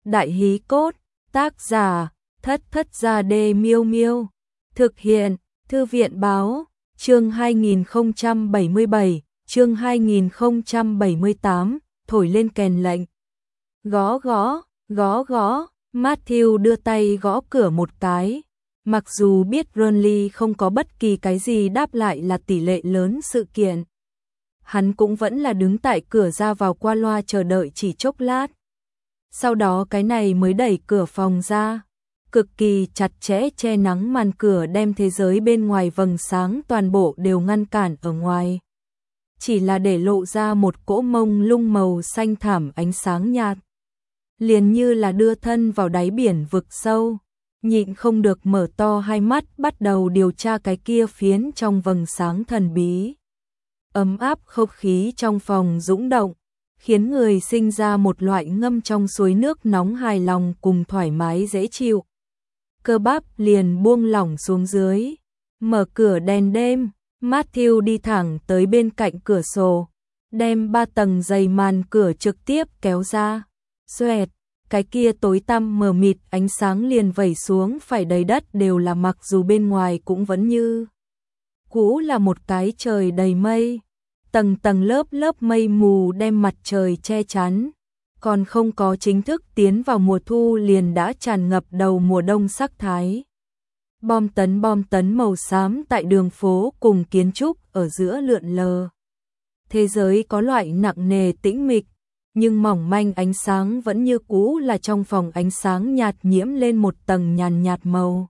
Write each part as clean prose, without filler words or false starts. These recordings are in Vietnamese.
Đại hí cốt, tác giả, Thất Thất Gia Đê Miêu Miêu. Thực hiện, Thư viện báo, chương 2077, chương 2078, thổi lên kèn lệnh. Gõ gõ, gõ gõ, Matthew đưa tay gõ cửa một cái. Mặc dù biết Burnley không có bất kỳ cái gì đáp lại là tỷ lệ lớn sự kiện. Hắn cũng vẫn là đứng tại cửa ra vào qua loa chờ đợi chỉ chốc lát. Sau đó cái này mới đẩy cửa phòng ra. Cực kỳ chặt chẽ che nắng màn cửa đem thế giới bên ngoài vầng sáng toàn bộ đều ngăn cản ở ngoài. Chỉ là để lộ ra một cỗ mông lung màu xanh thẳm ánh sáng nhạt. Liền như là đưa thân vào đáy biển vực sâu. Nhịn không được mở to hai mắt bắt đầu điều tra cái kia phiến trong vầng sáng thần bí. Ấm áp không khí trong phòng dũng động, khiến người sinh ra một loại ngâm trong suối nước nóng hài lòng cùng thoải mái dễ chịu. Cơ bắp liền buông lỏng xuống dưới, mở cửa đèn đêm, Matthew đi thẳng tới bên cạnh cửa sổ, đem 3 tầng dày màn cửa trực tiếp kéo ra. Xoẹt, cái kia tối tăm mờ mịt ánh sáng liền vẩy xuống phải đầy đất đều là, mặc dù bên ngoài cũng vẫn như cũ là một cái trời đầy mây. Tầng tầng lớp lớp mây mù đem mặt trời che chắn, còn không có chính thức tiến vào mùa thu liền đã tràn ngập đầu mùa đông sắc thái. Bom tấn màu xám tại đường phố cùng kiến trúc ở giữa lượn lờ. Thế giới có loại nặng nề tĩnh mịch, nhưng mỏng manh ánh sáng vẫn như cũ là trong phòng ánh sáng nhạt nhiễm lên một tầng nhàn nhạt màu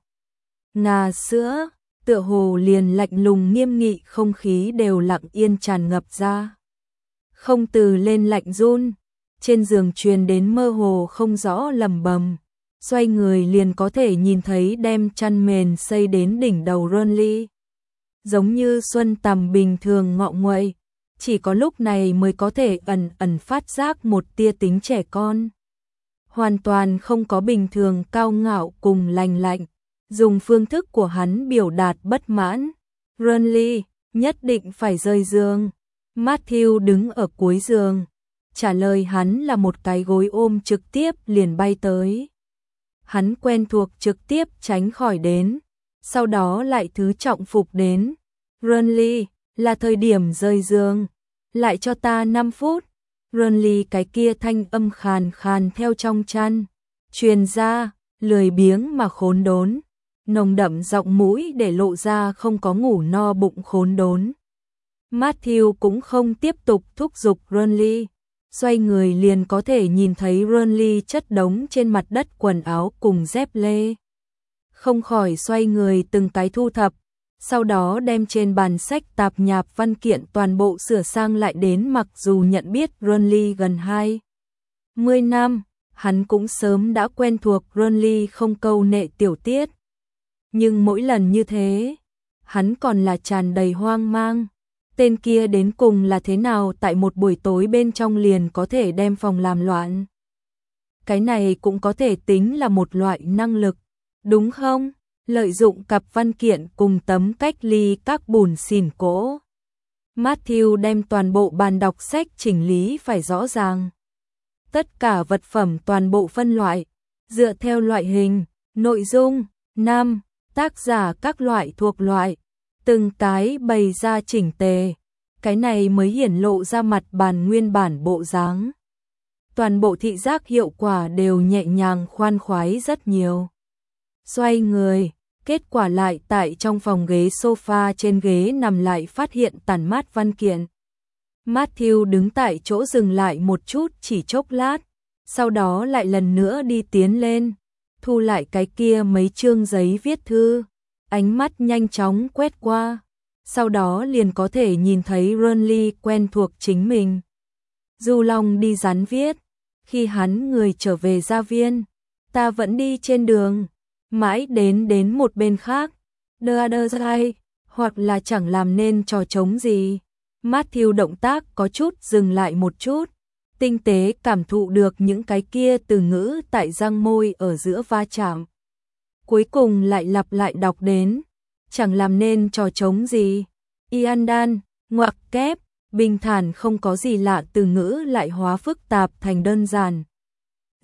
ngà sữa. Tựa hồ liền lạnh lùng nghiêm nghị không khí đều lặng yên tràn ngập ra. Không từ lên lạnh run, trên giường truyền đến mơ hồ không rõ lẩm bẩm. Xoay người liền có thể nhìn thấy đem chăn mền xây đến đỉnh đầu Burnley. Giống như xuân tầm bình thường ngọ nguậy, chỉ có lúc này mới có thể ẩn ẩn phát giác một tia tính trẻ con. Hoàn toàn không có bình thường cao ngạo cùng lành lạnh. Dùng phương thức của hắn biểu đạt bất mãn. Burnley, nhất định phải rời giường. Matthew đứng ở cuối giường. Trả lời hắn là một cái gối ôm trực tiếp liền bay tới. Hắn quen thuộc trực tiếp tránh khỏi đến. Sau đó lại thứ trọng phục đến. Burnley, là thời điểm rời giường. Lại cho ta 5 phút. Burnley cái kia thanh âm khàn khàn theo trong chăn. Truyền ra, lười biếng mà khốn đốn. Nồng đậm giọng mũi để lộ ra không có ngủ no bụng khốn đốn. Matthew cũng không tiếp tục thúc giục Burnley, xoay người liền có thể nhìn thấy Burnley chất đống trên mặt đất quần áo cùng dép lê. Không khỏi xoay người từng cái thu thập, sau đó đem trên bàn sách tạp nhạp văn kiện toàn bộ sửa sang lại đến. Mặc dù nhận biết Burnley gần 20 năm, hắn cũng sớm đã quen thuộc Burnley không câu nệ tiểu tiết. Nhưng mỗi lần như thế, hắn còn là tràn đầy hoang mang. Tên kia đến cùng là thế nào tại một buổi tối bên trong liền có thể đem phòng làm loạn. Cái này cũng có thể tính là một loại năng lực, đúng không? Lợi dụng cặp văn kiện cùng tấm cách ly các bùn xỉn cỗ. Matthew đem toàn bộ bàn đọc sách chỉnh lý phải rõ ràng. Tất cả vật phẩm toàn bộ phân loại, dựa theo loại hình, nội dung, năm, tác giả các loại thuộc loại, từng cái bày ra chỉnh tề, cái này mới hiển lộ ra mặt bàn nguyên bản bộ dáng. Toàn bộ thị giác hiệu quả đều nhẹ nhàng khoan khoái rất nhiều. Xoay người, kết quả lại tại trong phòng ghế sofa trên ghế nằm lại phát hiện tản mát văn kiện. Matthew đứng tại chỗ dừng lại một chút chỉ chốc lát, sau đó lại lần nữa đi tiến lên, thu lại cái kia mấy chương giấy viết thư. Ánh mắt nhanh chóng quét qua, sau đó liền có thể nhìn thấy Burnley quen thuộc chính mình. Du Long đi rắn viết, khi hắn người trở về gia viên, ta vẫn đi trên đường, mãi đến một bên khác, đơ dai, hoặc là chẳng làm nên trò trống gì. Matthew động tác có chút dừng lại một chút, tinh tế cảm thụ được những cái kia từ ngữ tại răng môi ở giữa va chạm. Cuối cùng lại lặp lại đọc đến, chẳng làm nên trò trống gì. Iandan, ngoặc kép, bình thản không có gì lạ từ ngữ lại hóa phức tạp thành đơn giản.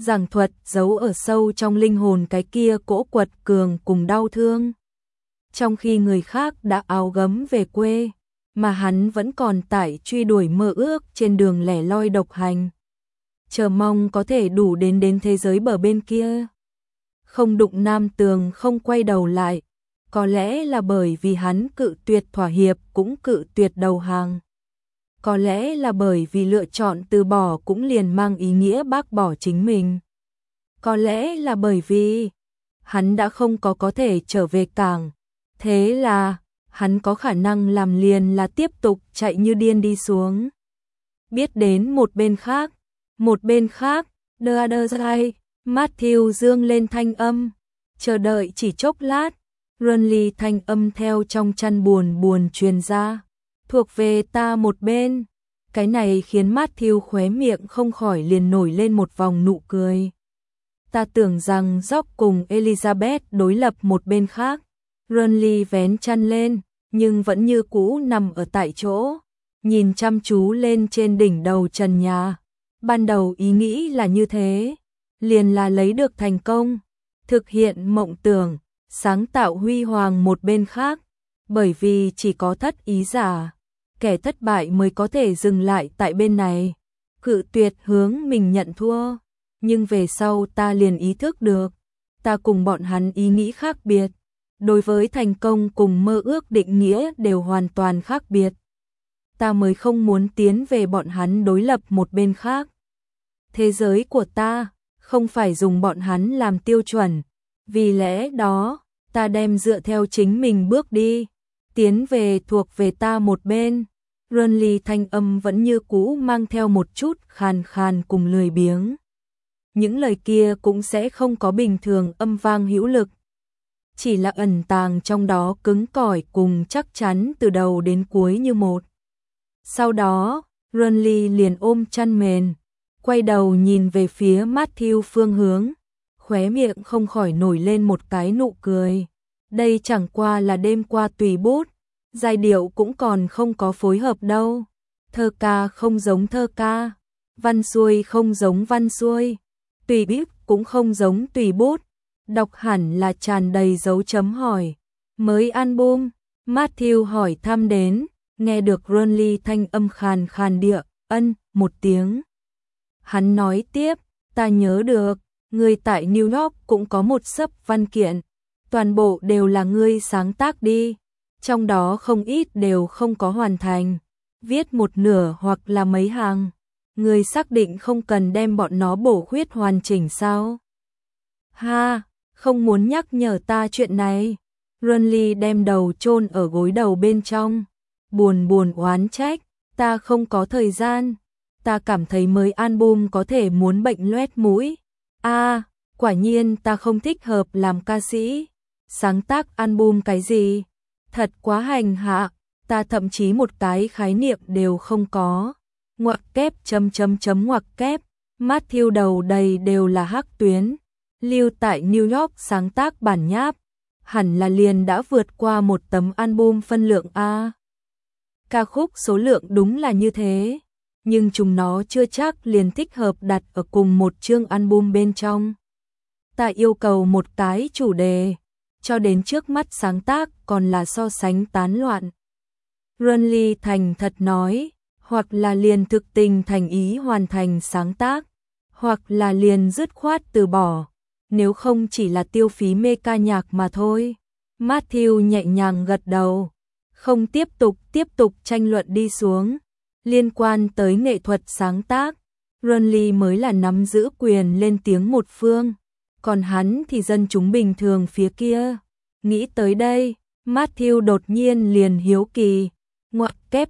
giảng thuật giấu ở sâu trong linh hồn cái kia cỗ quật cường cùng đau thương. Trong khi người khác đã áo gấm về quê, mà hắn vẫn còn tải truy đuổi mơ ước trên đường lẻ loi độc hành. Chờ mong có thể đủ đến thế giới bờ bên kia. Không đụng Nam Tường không quay đầu lại, có lẽ là bởi vì hắn cự tuyệt thỏa hiệp cũng cự tuyệt đầu hàng. Có lẽ là bởi vì lựa chọn từ bỏ cũng liền mang ý nghĩa bác bỏ chính mình. Có lẽ là bởi vì hắn đã không có thể trở về cảng. Thế là hắn có khả năng làm liền là tiếp tục chạy như điên đi xuống. Biết đến một bên khác, the other side, Matthew dương lên thanh âm, chờ đợi chỉ chốc lát, Runly thanh âm theo trong chăn buồn truyền ra, thuộc về ta một bên. Cái này khiến Matthew khóe miệng không khỏi liền nổi lên một vòng nụ cười. Ta tưởng rằng Jock cùng Elizabeth đối lập một bên khác. Runly vén chăn lên, nhưng vẫn như cũ nằm ở tại chỗ, nhìn chăm chú lên trên đỉnh đầu trần nhà. Ban đầu ý nghĩ là như thế, liền là lấy được thành công, thực hiện mộng tưởng, sáng tạo huy hoàng một bên khác, bởi vì chỉ có thất ý giả, kẻ thất bại mới có thể dừng lại tại bên này, cự tuyệt hướng mình nhận thua. Nhưng về sau ta liền ý thức được, ta cùng bọn hắn ý nghĩ khác biệt. Đối với thành công cùng mơ ước định nghĩa đều hoàn toàn khác biệt. Ta mới không muốn tiến về bọn hắn đối lập một bên khác. Thế giới của ta không phải dùng bọn hắn làm tiêu chuẩn. Vì lẽ đó, ta đem dựa theo chính mình bước đi, tiến về thuộc về ta một bên. Runly thanh âm vẫn như cũ mang theo một chút khàn khàn cùng lười biếng. Những lời kia cũng sẽ không có bình thường âm vang hữu lực. Chỉ là ẩn tàng trong đó cứng cỏi cùng chắc chắn từ đầu đến cuối như một. Sau đó, Runly liền ôm chăn mền, quay đầu nhìn về phía Matthew phương hướng, khóe miệng không khỏi nổi lên một cái nụ cười. Đây chẳng qua là đêm qua tùy bút, giai điệu cũng còn không có phối hợp đâu. Thơ ca không giống thơ ca, văn xuôi không giống văn xuôi, tùy bút cũng không giống tùy bút. Đọc hẳn là tràn đầy dấu chấm hỏi. Mới album, Matthew hỏi thăm đến, nghe được Runly thanh âm khàn khàn địa, ân, một tiếng. Hắn nói tiếp, ta nhớ được, ngươi tại New York cũng có một xấp văn kiện, toàn bộ đều là ngươi sáng tác đi, trong đó không ít đều không có hoàn thành, viết một nửa hoặc là mấy hàng. Ngươi xác định không cần đem bọn nó bổ khuyết hoàn chỉnh sao? Ha! Không muốn nhắc nhở ta chuyện này. Runly đem đầu chôn ở gối đầu bên trong, buồn oán trách, ta không có thời gian, ta cảm thấy mới album có thể muốn bệnh loét mũi. Quả nhiên ta không thích hợp làm ca sĩ, sáng tác album cái gì, thật quá hành hạ, ta thậm chí một cái khái niệm đều không có. Ngoặc kép ngoặc kép, Matthew đầu đầy đều là hắc tuyến. Lưu tại New York sáng tác bản nháp, hẳn là liền đã vượt qua một tấm album phân lượng A. Ca khúc số lượng đúng là như thế, nhưng chúng nó chưa chắc liền thích hợp đặt ở cùng một chương album bên trong. Ta yêu cầu một cái chủ đề, cho đến trước mắt sáng tác còn là so sánh tán loạn. Runly thành thật nói, hoặc là liền thực tình thành ý hoàn thành sáng tác, hoặc là liền dứt khoát từ bỏ. Nếu không chỉ là tiêu phí mê ca nhạc mà thôi. Matthew nhẹ nhàng gật đầu, không tiếp tục tranh luận đi xuống. Liên quan tới nghệ thuật sáng tác, Runly mới là nắm giữ quyền lên tiếng một phương, còn hắn thì dân chúng bình thường phía kia. Nghĩ tới đây, Matthew đột nhiên liền hiếu kỳ, ngoặc kép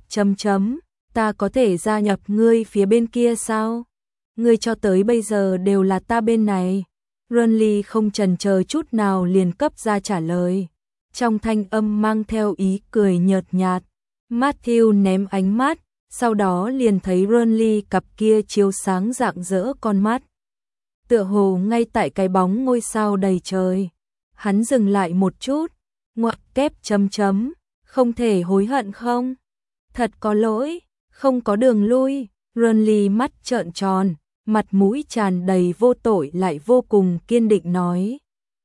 ta có thể gia nhập ngươi phía bên kia sao? Ngươi cho tới bây giờ đều là ta bên này. Runly không chần chờ chút nào liền cấp ra trả lời, trong thanh âm mang theo ý cười nhợt nhạt. Matthew ném ánh mắt, sau đó liền thấy Runly cặp kia chiếu sáng rạng rỡ con mắt, tựa hồ ngay tại cái bóng ngôi sao đầy trời. Hắn dừng lại một chút, ngoặc kép không thể hối hận không? Thật có lỗi, không có đường lui. Runly mắt trợn tròn, mặt mũi tràn đầy vô tội lại vô cùng kiên định nói.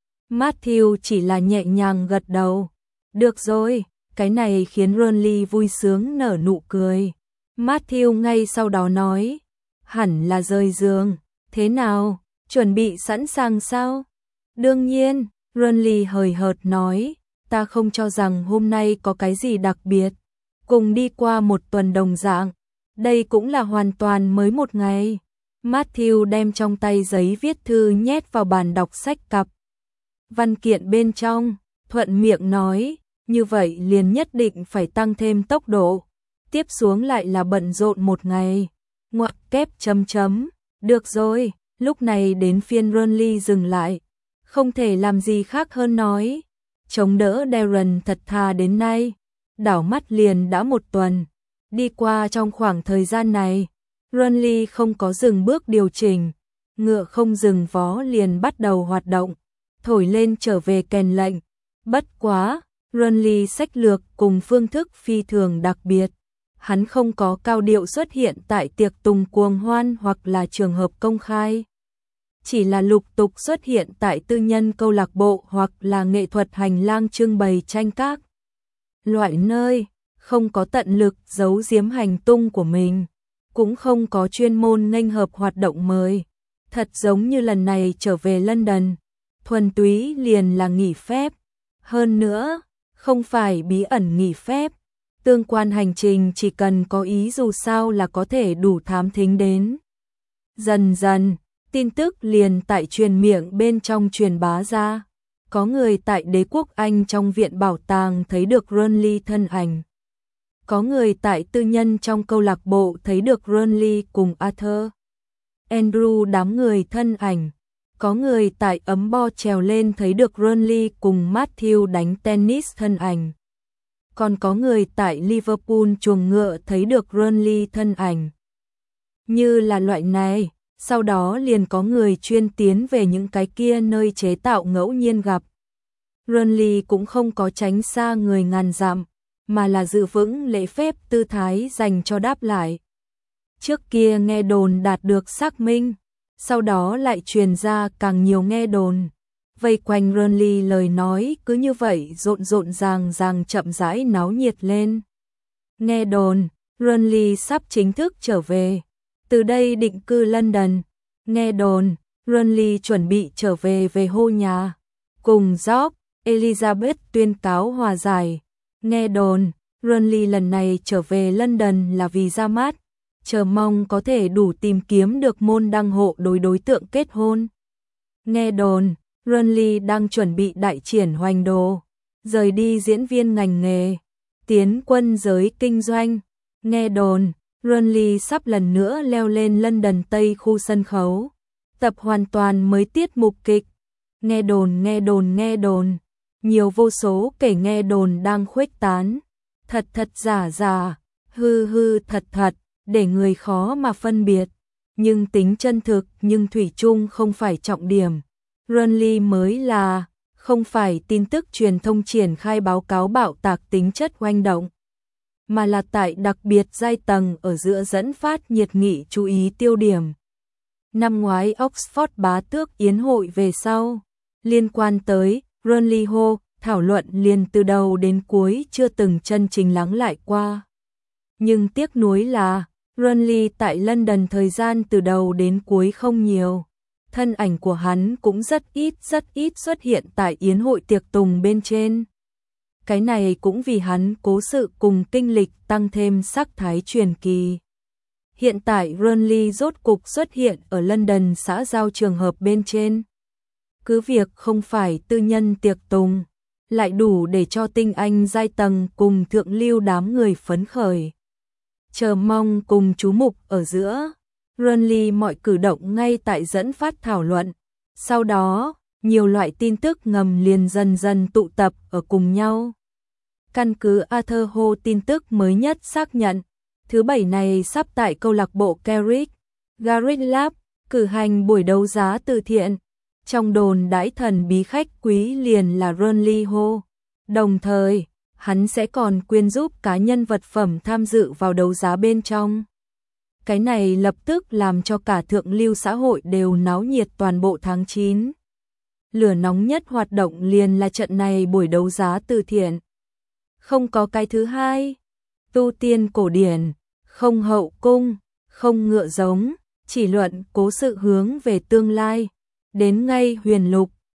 Matthew chỉ là nhẹ nhàng gật đầu. Được rồi, cái này khiến Ronly vui sướng nở nụ cười. Matthew ngay sau đó nói, hẳn là rời giường, thế nào, chuẩn bị sẵn sàng sao? Đương nhiên, Ronly hời hợt nói, ta không cho rằng hôm nay có cái gì đặc biệt, cùng đi qua một tuần đồng dạng, đây cũng là hoàn toàn mới một ngày. Matthew đem trong tay giấy viết thư nhét vào bàn đọc sách cặp văn kiện bên trong, thuận miệng nói, như vậy liền nhất định phải tăng thêm tốc độ, tiếp xuống lại là bận rộn một ngày. Ngoặc kép chấm chấm, được rồi, lúc này đến phiên Ronly dừng lại, không thể làm gì khác hơn nói, chống đỡ Darren thật thà đến nay, đảo mắt liền đã một tuần, đi qua trong khoảng thời gian này, Ronly không có dừng bước điều chỉnh, ngựa không dừng vó liền bắt đầu hoạt động, thổi lên trở về kèn lệnh, bất quá, Ronly sách lược cùng phương thức phi thường đặc biệt. Hắn không có cao điệu xuất hiện tại tiệc tùng cuồng hoan hoặc là trường hợp công khai. Chỉ là lục tục xuất hiện tại tư nhân câu lạc bộ hoặc là nghệ thuật hành lang trưng bày tranh các loại nơi, không có tận lực giấu giếm hành tung của mình, cũng không có chuyên môn nghênh hợp hoạt động mời. Thật giống như lần này trở về London, thuần túy liền là nghỉ phép. Hơn nữa, không phải bí ẩn nghỉ phép. Tương quan hành trình chỉ cần có ý dù sao là có thể đủ thám thính đến. Dần dần, tin tức liền tại truyền miệng bên trong truyền bá ra. Có người tại đế quốc Anh trong viện bảo tàng thấy được Ronly thân ảnh. Có người tại tư nhân trong câu lạc bộ thấy được Ronly cùng Arthur, Andrew đám người thân ảnh. Có người tại ấm bo trèo lên thấy được Ronly cùng Matthew đánh tennis thân ảnh. Còn có người tại Liverpool chuồng ngựa thấy được Ronly thân ảnh. Như là loại này, sau đó liền có người chuyên tiến về những cái kia nơi chế tạo ngẫu nhiên gặp. Ronly cũng không có tránh xa người ngàn dặm, mà là giữ vững lễ phép tư thái dành cho đáp lại. Trước kia nghe đồn đạt được xác minh, sau đó lại truyền ra càng nhiều nghe đồn. Vây quanh Ronly lời nói cứ như vậy rộn rộn ràng chậm rãi náo nhiệt lên. Nghe đồn, Ronly sắp chính thức trở về, từ đây định cư London. Nghe đồn, Ronly chuẩn bị trở về hô nhà, cùng George, Elizabeth tuyên cáo hòa giải. Nghe đồn, Ronly lần này trở về London là vì ra mắt, chờ mong có thể đủ tìm kiếm được môn đăng hộ đối tượng kết hôn. Nghe đồn, Ronly đang chuẩn bị đại triển hoành đồ, rời đi diễn viên ngành nghề, tiến quân giới kinh doanh. Nghe đồn, Ronly sắp lần nữa leo lên London Tây khu sân khấu, tập hoàn toàn mới tiết mục kịch. Nghe đồn, nghe đồn, nghe đồn, nhiều vô số kể nghe đồn đang khuếch tán, thật thật giả giả, hư hư thật thật, để người khó mà phân biệt, nhưng tính chân thực nhưng thủy chung không phải trọng điểm. Ronly mới là, không phải tin tức truyền thông triển khai báo cáo bạo tạc tính chất oanh động, mà là tại đặc biệt giai tầng ở giữa dẫn phát nhiệt nghị chú ý tiêu điểm. Năm ngoái Oxford bá tước yến hội về sau, liên quan tới Ronly Ho, thảo luận liền từ đầu đến cuối chưa từng chân chính lắng lại qua. Nhưng tiếc nuối là, Ronly tại London thời gian từ đầu đến cuối không nhiều. Thân ảnh của hắn cũng rất ít xuất hiện tại yến hội tiệc tùng bên trên. Cái này cũng vì hắn cố sự cùng kinh lịch tăng thêm sắc thái truyền kỳ. Hiện tại Ronly rốt cục xuất hiện ở London xã giao trường hợp bên trên. Cứ việc không phải tư nhân tiệc tùng, lại đủ để cho tinh anh giai tầng cùng thượng lưu đám người phấn khởi. Chờ mong cùng chú mục ở giữa. Ronly mọi cử động ngay tại dẫn phát thảo luận. Sau đó, nhiều loại tin tức ngầm liền dần dần tụ tập ở cùng nhau. Căn cứ Arthur Ho tin tức mới nhất xác nhận, thứ Bảy này sắp tại câu lạc bộ Carrick Garage Lab cử hành buổi đấu giá từ thiện. Trong đồn đãi thần bí khách quý liền là Ronly Ho. Đồng thời, hắn sẽ còn quyên giúp cá nhân vật phẩm tham dự vào đấu giá bên trong. Cái này lập tức làm cho cả thượng lưu xã hội đều náo nhiệt toàn bộ tháng 9. Lửa nóng nhất hoạt động liền là trận này buổi đấu giá từ thiện. Không có cái thứ hai, tu tiên cổ điển, không hậu cung, không ngựa giống, chỉ luận cố sự hướng về tương lai. Đến ngay huyền lục,